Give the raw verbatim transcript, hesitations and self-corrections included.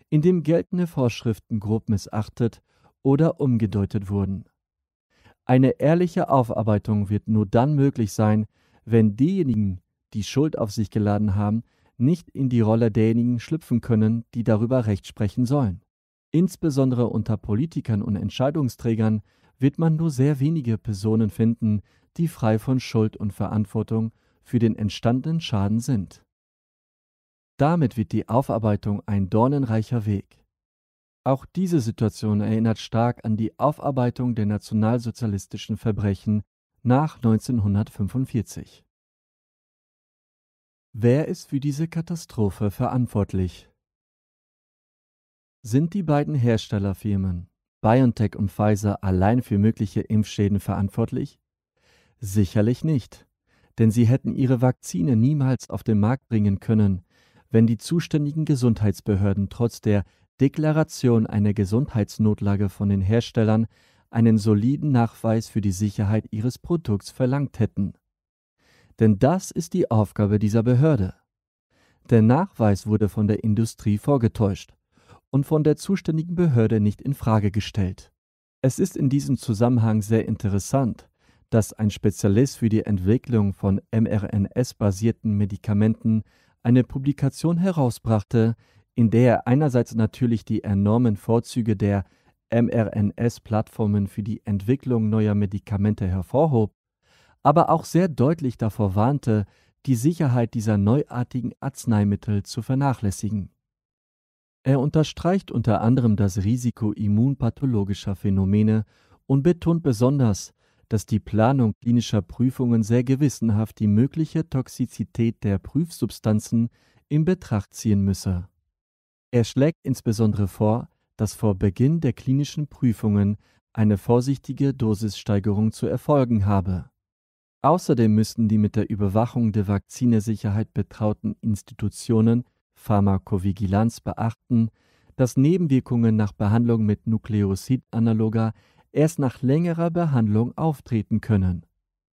indem geltende Vorschriften grob missachtet oder umgedeutet wurden. Eine ehrliche Aufarbeitung wird nur dann möglich sein, wenn diejenigen, die Schuld auf sich geladen haben, nicht in die Rolle derjenigen schlüpfen können, die darüber Recht sprechen sollen. Insbesondere unter Politikern und Entscheidungsträgern wird man nur sehr wenige Personen finden, die frei von Schuld und Verantwortung für den entstandenen Schaden sind. Damit wird die Aufarbeitung ein dornenreicher Weg. Auch diese Situation erinnert stark an die Aufarbeitung der nationalsozialistischen Verbrechen nach neunzehnhundertfünfundvierzig. Wer ist für diese Katastrophe verantwortlich? Sind die beiden Herstellerfirmen BioNTech und Pfizer allein für mögliche Impfschäden verantwortlich? Sicherlich nicht, denn sie hätten ihre Vakzine niemals auf den Markt bringen können, wenn die zuständigen Gesundheitsbehörden trotz der Deklaration einer Gesundheitsnotlage von den Herstellern einen soliden Nachweis für die Sicherheit ihres Produkts verlangt hätten. Denn das ist die Aufgabe dieser Behörde. Der Nachweis wurde von der Industrie vorgetäuscht und von der zuständigen Behörde nicht in Frage gestellt. Es ist in diesem Zusammenhang sehr interessant, dass ein Spezialist für die Entwicklung von mRNA-basierten Medikamenten eine Publikation herausbrachte, in der er einerseits natürlich die enormen Vorzüge der mRNA-Plattformen für die Entwicklung neuer Medikamente hervorhob, aber auch sehr deutlich davor warnte, die Sicherheit dieser neuartigen Arzneimittel zu vernachlässigen. Er unterstreicht unter anderem das Risiko immunpathologischer Phänomene und betont besonders, dass die Planung klinischer Prüfungen sehr gewissenhaft die mögliche Toxizität der Prüfsubstanzen in Betracht ziehen müsse. Er schlägt insbesondere vor, dass vor Beginn der klinischen Prüfungen eine vorsichtige Dosissteigerung zu erfolgen habe. Außerdem müssten die mit der Überwachung der Vakzinesicherheit betrauten Institutionen Pharmakovigilanz beachten, dass Nebenwirkungen nach Behandlung mit Nukleosid-Analoga erst nach längerer Behandlung auftreten können.